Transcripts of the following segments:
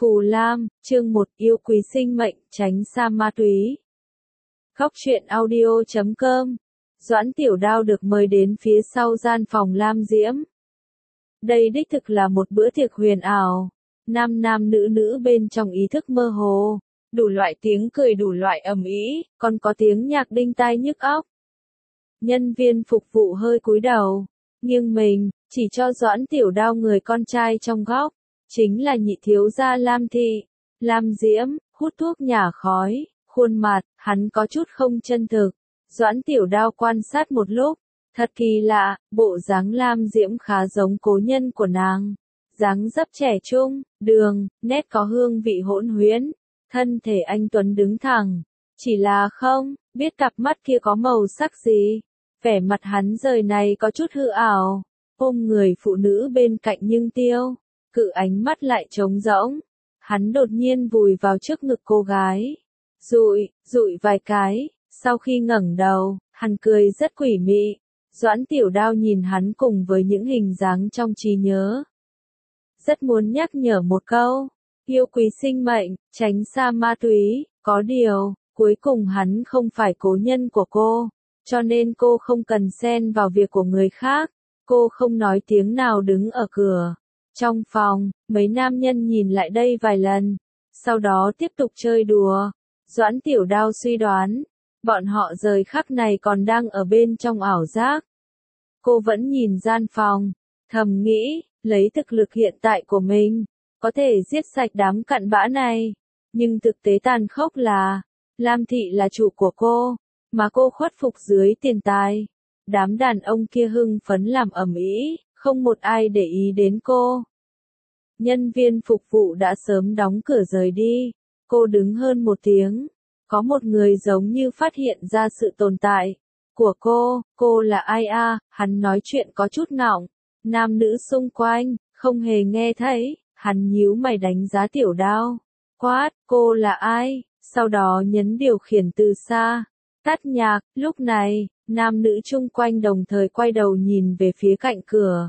Phù Lam, chương 1, yêu quý sinh mệnh, tránh xa ma túy. Góc truyện audio.com. Doãn Tiểu Đao được mời đến phía sau gian phòng Lam Diễm. Đây đích thực là một bữa tiệc huyền ảo. Nam nam nữ nữ bên trong ý thức mơ hồ. Đủ loại tiếng cười, đủ loại ầm ĩ, còn có tiếng nhạc đinh tai nhức óc. Nhân viên phục vụ hơi cúi đầu, nghiêng mình, chỉ cho Doãn Tiểu Đao người con trai trong góc. Chính là nhị thiếu gia Lam Thị. Lam Diễm, hút thuốc nhả khói, khuôn mặt, hắn có chút không chân thực. Doãn Tiểu Đao quan sát một lúc, thật kỳ lạ, bộ dáng Lam Diễm khá giống cố nhân của nàng. Dáng dấp trẻ trung, đường, nét có hương vị hỗn huyễn, thân thể anh tuấn đứng thẳng. Chỉ là không biết cặp mắt kia có màu sắc gì. Vẻ mặt hắn giờ này có chút hư ảo, ôm người phụ nữ bên cạnh nhưng tiêu. Cự ánh mắt lại trống rỗng, hắn đột nhiên vùi vào trước ngực cô gái, dụi vài cái, sau khi ngẩng đầu, hắn cười rất quỷ mị. Doãn Tiểu Đao nhìn hắn cùng với những hình dáng trong trí nhớ. Rất muốn nhắc nhở một câu, yêu quý sinh mệnh, tránh xa ma túy, có điều, cuối cùng hắn không phải cố nhân của cô, cho nên cô không cần xen vào việc của người khác. Cô không nói tiếng nào đứng ở cửa. Trong phòng, mấy nam nhân nhìn lại đây vài lần, sau đó tiếp tục chơi đùa. Doãn Tiểu Đao suy đoán, bọn họ rời khắc này còn đang ở bên trong ảo giác. Cô vẫn nhìn gian phòng, thầm nghĩ, lấy thực lực hiện tại của mình, có thể giết sạch đám cặn bã này. Nhưng thực tế tàn khốc là, Lam Thị là chủ của cô, mà cô khuất phục dưới tiền tài. Đám đàn ông kia hưng phấn làm ầm ĩ. Không một ai để ý đến cô. Nhân viên phục vụ đã sớm đóng cửa rời đi. Cô đứng hơn một tiếng. Có một người giống như phát hiện ra sự tồn tại của cô là ai à? Hắn nói chuyện có chút ngọng. Nam nữ xung quanh, không hề nghe thấy. Hắn nhíu mày đánh giá Tiểu Đao. Quát, cô là ai? Sau đó nhấn điều khiển từ xa. Tắt nhạc, lúc này, nam nữ chung quanh đồng thời quay đầu nhìn về phía cạnh cửa.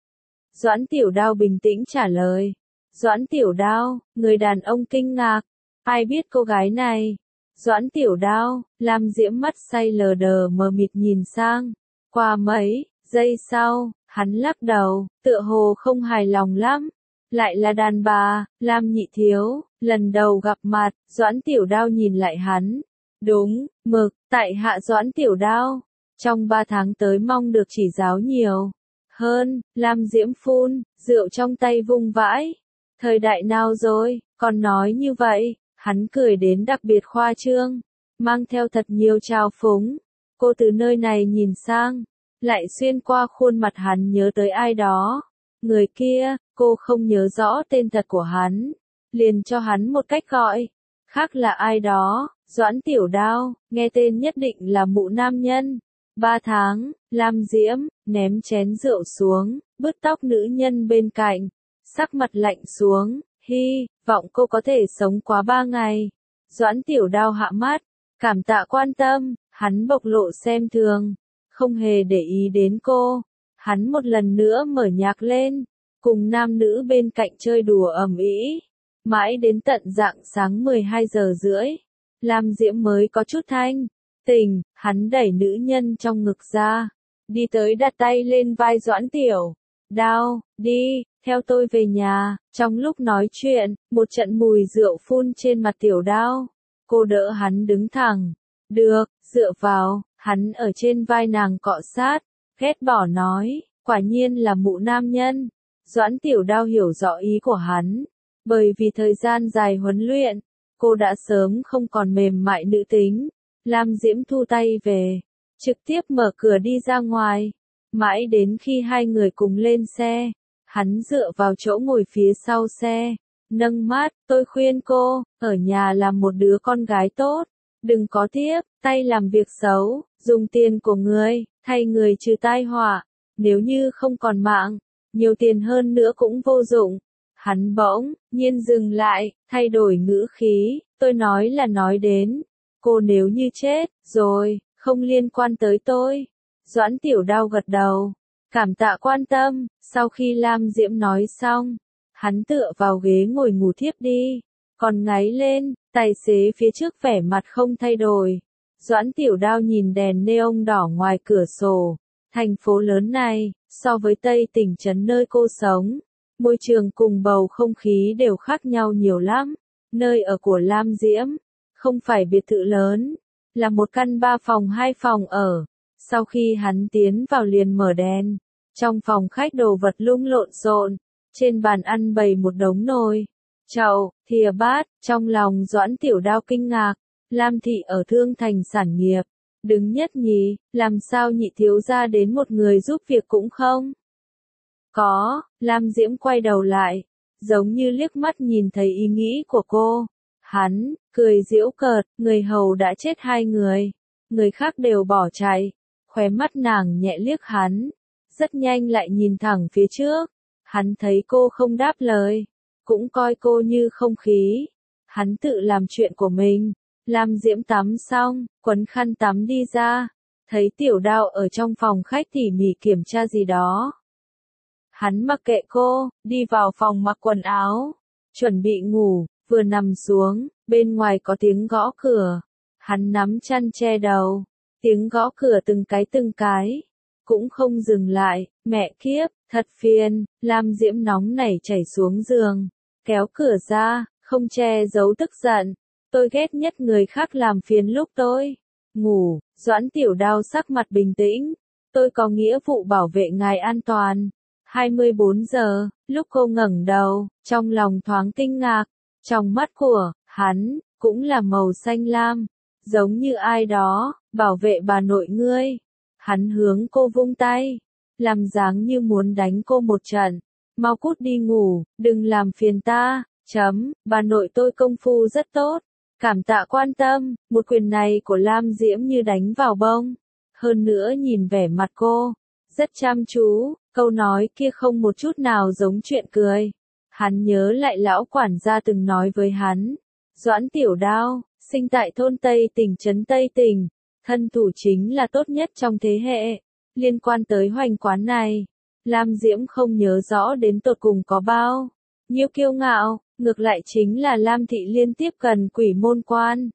Doãn Tiểu Đao bình tĩnh trả lời. Doãn Tiểu Đao, người đàn ông kinh ngạc. Ai biết cô gái này? Doãn Tiểu Đao, Lam Diễm mắt say lờ đờ mờ mịt nhìn sang. Qua mấy giây sau, hắn lắc đầu, tựa hồ không hài lòng lắm. Lại là đàn bà, Lam nhị thiếu, lần đầu gặp mặt, Doãn Tiểu Đao nhìn lại hắn. Đúng, mực, tại hạ Doãn Tiểu Đao. Trong 3 tháng tới mong được chỉ giáo nhiều hơn. Lam Diễm phun, rượu trong tay vung vãi. Thời đại nào rồi, còn nói như vậy. Hắn cười đến đặc biệt khoa trương, mang theo thật nhiều trào phúng. Cô từ nơi này nhìn sang, lại xuyên qua khuôn mặt hắn nhớ tới ai đó. Người kia, cô không nhớ rõ tên thật của hắn, liền cho hắn một cách gọi khác là ai đó. Doãn Tiểu Đao, nghe tên nhất định là mụ nam nhân. 3 tháng, Lam Diễm, ném chén rượu xuống, bứt tóc nữ nhân bên cạnh. Sắc mặt lạnh xuống, hy vọng cô có thể sống quá 3 ngày. Doãn Tiểu Đao hạ mắt, cảm tạ quan tâm, hắn bộc lộ xem thường, không hề để ý đến cô. Hắn một lần nữa mở nhạc lên, cùng nam nữ bên cạnh chơi đùa ầm ĩ. Mãi đến tận rạng sáng 12 giờ rưỡi, Lam Diễm mới có chút thanh tỉnh. Hắn đẩy nữ nhân trong ngực ra, đi tới đặt tay lên vai Doãn Tiểu Đao, đi, theo tôi về nhà. Trong lúc nói chuyện, một trận mùi rượu phun trên mặt Tiểu Đao. Cô đỡ hắn đứng thẳng. Được, dựa vào. Hắn ở trên vai nàng cọ sát, ghét bỏ nói, quả nhiên là mụ nam nhân. Doãn Tiểu Đao hiểu rõ ý của hắn, bởi vì thời gian dài huấn luyện, cô đã sớm không còn mềm mại nữ tính. Lam Diễm thu tay về, trực tiếp mở cửa đi ra ngoài. Mãi đến khi hai người cùng lên xe, hắn dựa vào chỗ ngồi phía sau xe, nâng mắt, tôi khuyên cô, ở nhà làm một đứa con gái tốt, đừng có tiếp tay làm việc xấu, dùng tiền của người, thay người trừ tai họa. Nếu như không còn mạng, nhiều tiền hơn nữa cũng vô dụng. Hắn bỗng nhiên dừng lại, thay đổi ngữ khí, tôi nói là nói đến cô, nếu như chết rồi, không liên quan tới tôi. Doãn Tiểu Đao gật đầu, cảm tạ quan tâm. Sau khi Lam Diễm nói xong, Hắn tựa vào ghế ngồi ngủ thiếp đi, còn ngáy lên, tài xế phía trước vẻ mặt không thay đổi. Doãn Tiểu Đao nhìn đèn neon đỏ ngoài cửa sổ, thành phố lớn này, so với Tây tỉnh trấn nơi cô sống, môi trường cùng bầu không khí đều khác nhau nhiều lắm. Nơi ở của Lam Diễm, không phải biệt thự lớn, là một căn 3 phòng 2 phòng ở. Sau khi hắn tiến vào liền mở đèn, trong phòng khách đồ vật lung lộn xộn, trên bàn ăn bày một đống nồi, chậu, thìa bát, trong lòng Doãn Tiểu Đao kinh ngạc, Lam thị ở Thương Thành sản nghiệp, đứng nhất nhì, làm sao nhị thiếu gia đến một người giúp việc cũng không? Có, Lam Diễm quay đầu lại, giống như liếc mắt nhìn thấy ý nghĩ của cô. Hắn, cười giễu cợt, người hầu đã chết 2 người khác đều bỏ chạy. Khóe mắt nàng nhẹ liếc hắn, rất nhanh lại nhìn thẳng phía trước. Hắn thấy cô không đáp lời, cũng coi cô như không khí. Hắn tự làm chuyện của mình. Lam Diễm tắm xong, quấn khăn tắm đi ra, thấy Tiểu Đao ở trong phòng khách tỉ mỉ kiểm tra gì đó. Hắn mặc kệ cô, đi vào phòng mặc quần áo, chuẩn bị ngủ, vừa nằm xuống, bên ngoài có tiếng gõ cửa. Hắn nắm chăn che đầu, tiếng gõ cửa từng cái, cũng không dừng lại, mẹ kiếp, thật phiền. Lam Diễm nóng nảy chảy xuống giường, kéo cửa ra, không che giấu tức giận. Tôi ghét nhất người khác làm phiền lúc tôi ngủ. Doãn Tiểu Đao sắc mặt bình tĩnh, tôi có nghĩa vụ bảo vệ ngài an toàn. 24 giờ, lúc cô ngẩng đầu, trong lòng thoáng kinh ngạc, trong mắt của hắn cũng là màu xanh lam, giống như ai đó bảo vệ bà nội ngươi. Hắn hướng cô vung tay, làm dáng như muốn đánh cô một trận. Mau cút đi ngủ, đừng làm phiền ta. Bà nội tôi công phu rất tốt, cảm tạ quan tâm. Một quyền này của Lam Diễm như đánh vào bông. Hơn nữa nhìn vẻ mặt cô, rất chăm chú, câu nói kia không một chút nào giống chuyện cười. Hắn nhớ lại lão quản gia từng nói với hắn, Doãn Tiểu Đao, sinh tại thôn Tây Tỉnh trấn Tây Tỉnh, thân thủ chính là tốt nhất trong thế hệ. Liên quan tới hoành quán này, Lam Diễm không nhớ rõ đến tột cùng có bao nhiêu kiêu ngạo, ngược lại chính là Lam thị liên tiếp cần Quỷ Môn Quan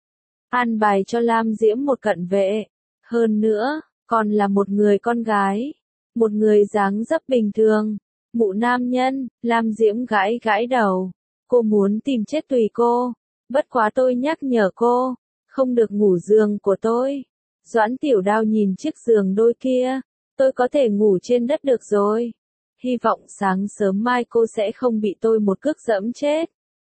an bài cho Lam Diễm một cận vệ, hơn nữa, còn là một người con gái, một người dáng dấp bình thường. Mụ nam nhân, Lam Diễm gãi gãi đầu, cô muốn tìm chết tùy cô, bất quá tôi nhắc nhở cô, không được ngủ giường của tôi. Doãn Tiểu Đao nhìn chiếc giường đôi kia, tôi có thể ngủ trên đất được rồi. Hy vọng sáng sớm mai cô sẽ không bị tôi một cước dẫm chết.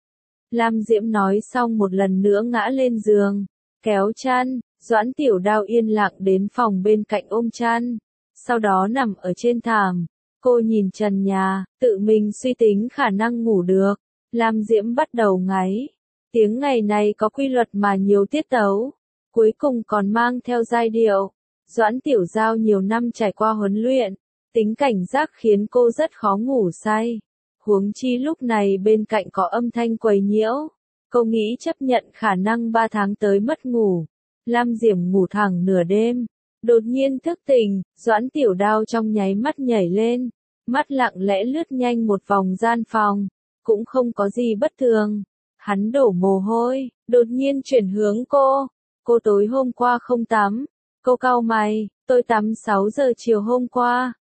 Lam Diễm nói xong một lần nữa ngã lên giường, kéo chăn, Doãn Tiểu Đao yên lặng đến phòng bên cạnh ôm chăn, sau đó nằm ở trên thảm. Cô nhìn trần nhà, tự mình suy tính khả năng ngủ được. Lam Diễm bắt đầu ngáy. Tiếng ngày này có quy luật mà nhiều tiết tấu, cuối cùng còn mang theo giai điệu. Doãn Tiểu Giao nhiều năm trải qua huấn luyện, tính cảnh giác khiến cô rất khó ngủ say. Huống chi lúc này bên cạnh có âm thanh quấy nhiễu. Cô nghĩ chấp nhận khả năng 3 tháng tới mất ngủ. Lam Diễm ngủ thẳng nửa đêm. Đột nhiên thức tỉnh, Doãn Tiểu Đao trong nháy mắt nhảy lên, mắt lặng lẽ lướt nhanh một vòng gian phòng, cũng không có gì bất thường. Hắn đổ mồ hôi, đột nhiên chuyển hướng cô tối hôm qua không tắm. Cô cau mày, tôi tắm 6 giờ chiều hôm qua.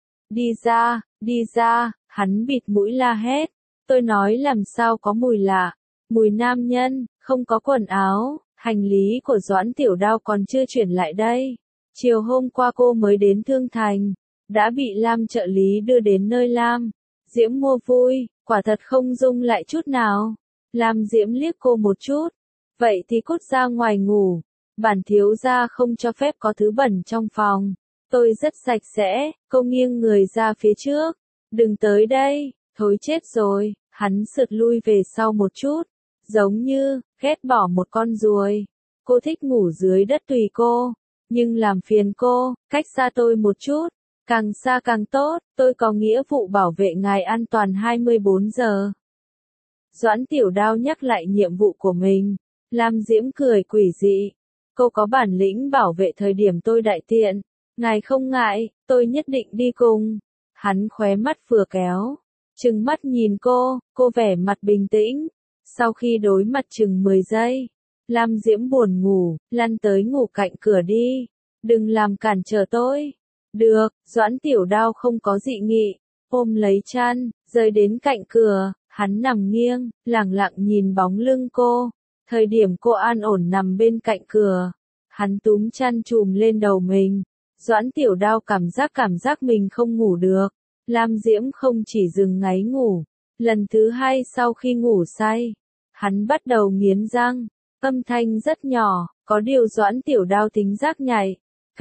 Đi ra, hắn bịt mũi la hét. Tôi nói làm sao có mùi lạ, mùi nam nhân, không có quần áo, hành lý của Doãn Tiểu Đao còn chưa chuyển lại đây. Chiều hôm qua cô mới đến Thương Thành, đã bị Lam trợ lý đưa đến nơi Lam Diễm mua vui, quả thật không dung lại chút nào. Lam Diễm liếc cô một chút, vậy thì cút ra ngoài ngủ, bản thiếu gia không cho phép có thứ bẩn trong phòng. Tôi rất sạch sẽ. Cô nghiêng người ra phía trước, đừng tới đây, thối chết rồi. Hắn sượt lui về sau một chút, giống như ghét bỏ một con ruồi. Cô thích ngủ dưới đất tùy cô, nhưng làm phiền cô, cách xa tôi một chút, càng xa càng tốt, tôi có nghĩa vụ bảo vệ ngài an toàn 24 giờ. Doãn Tiểu Đao nhắc lại nhiệm vụ của mình, Lam Diễm cười quỷ dị, cô có bản lĩnh bảo vệ thời điểm tôi đại tiện, ngài không ngại, tôi nhất định đi cùng. Hắn khóe mắt vừa kéo, Trừng mắt nhìn cô vẻ mặt bình tĩnh. Sau khi đối mặt chừng 10 giây, Lam Diễm buồn ngủ, lăn tới ngủ cạnh cửa đi. Đừng làm cản trở tôi. Được, Doãn Tiểu Đao không có dị nghị, ôm lấy chăn, rơi đến cạnh cửa, hắn nằm nghiêng, lẳng lặng nhìn bóng lưng cô. Thời điểm cô an ổn nằm bên cạnh cửa, hắn túm chăn trùm lên đầu mình. Doãn Tiểu Đao cảm giác mình không ngủ được. Lam Diễm không chỉ dừng ngáy ngủ, lần thứ hai sau khi ngủ say, hắn bắt đầu nghiến răng, âm thanh rất nhỏ, có điều Doãn Tiểu Đao tính giác nhạy,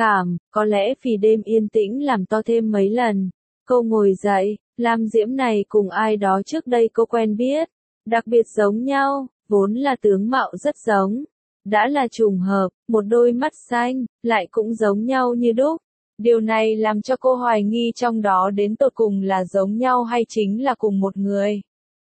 có lẽ vì đêm yên tĩnh làm to thêm mấy lần. Cô ngồi dậy, Lam Diễm này cùng ai đó trước đây cô quen biết, đặc biệt giống nhau, vốn là tướng mạo rất giống. Đã là trùng hợp, một đôi mắt xanh, lại cũng giống nhau như đúc. Điều này làm cho cô hoài nghi trong đó đến tột cùng là giống nhau hay chính là cùng một người.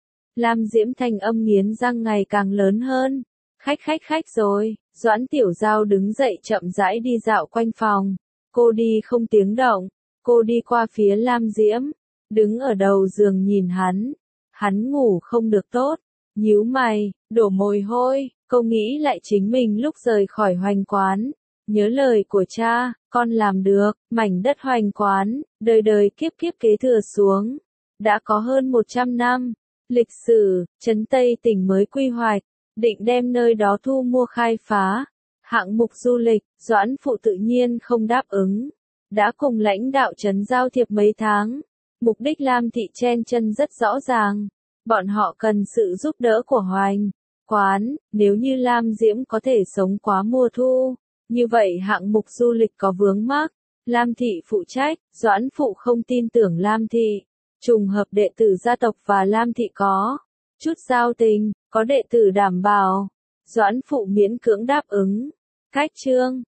Lam Diễm thanh âm nghiến răng ngày càng lớn hơn. Khách rồi. Doãn Tiểu Giao đứng dậy chậm rãi đi dạo quanh phòng. Cô đi không tiếng động. Cô đi qua phía Lam Diễm, đứng ở đầu giường nhìn hắn. Hắn ngủ không được tốt, nhíu mày, đổ mồ hôi. Cô nghĩ lại chính mình lúc rời khỏi Hoành Quán. Nhớ lời của cha, con làm được, mảnh đất Hoành Quán, đời đời kiếp kiếp kế thừa xuống. Đã có hơn 100 năm, lịch sử, trấn Tây tỉnh mới quy hoạch, định đem nơi đó thu mua khai phá. Hạng mục du lịch, Doãn Phụ tự nhiên không đáp ứng. Đã cùng lãnh đạo trấn giao thiệp mấy tháng. Mục đích Lam Thị chen chân rất rõ ràng. Bọn họ cần sự giúp đỡ của Hoành Quán, nếu như Lam Diễm có thể sống quá mùa thu. Như vậy hạng mục du lịch có vướng mắc, Lam Thị phụ trách, Doãn Phụ không tin tưởng Lam Thị. Trùng hợp đệ tử gia tộc và Lam Thị có chút giao tình, có đệ tử đảm bảo. Doãn Phụ miễn cưỡng đáp ứng. Khách trương,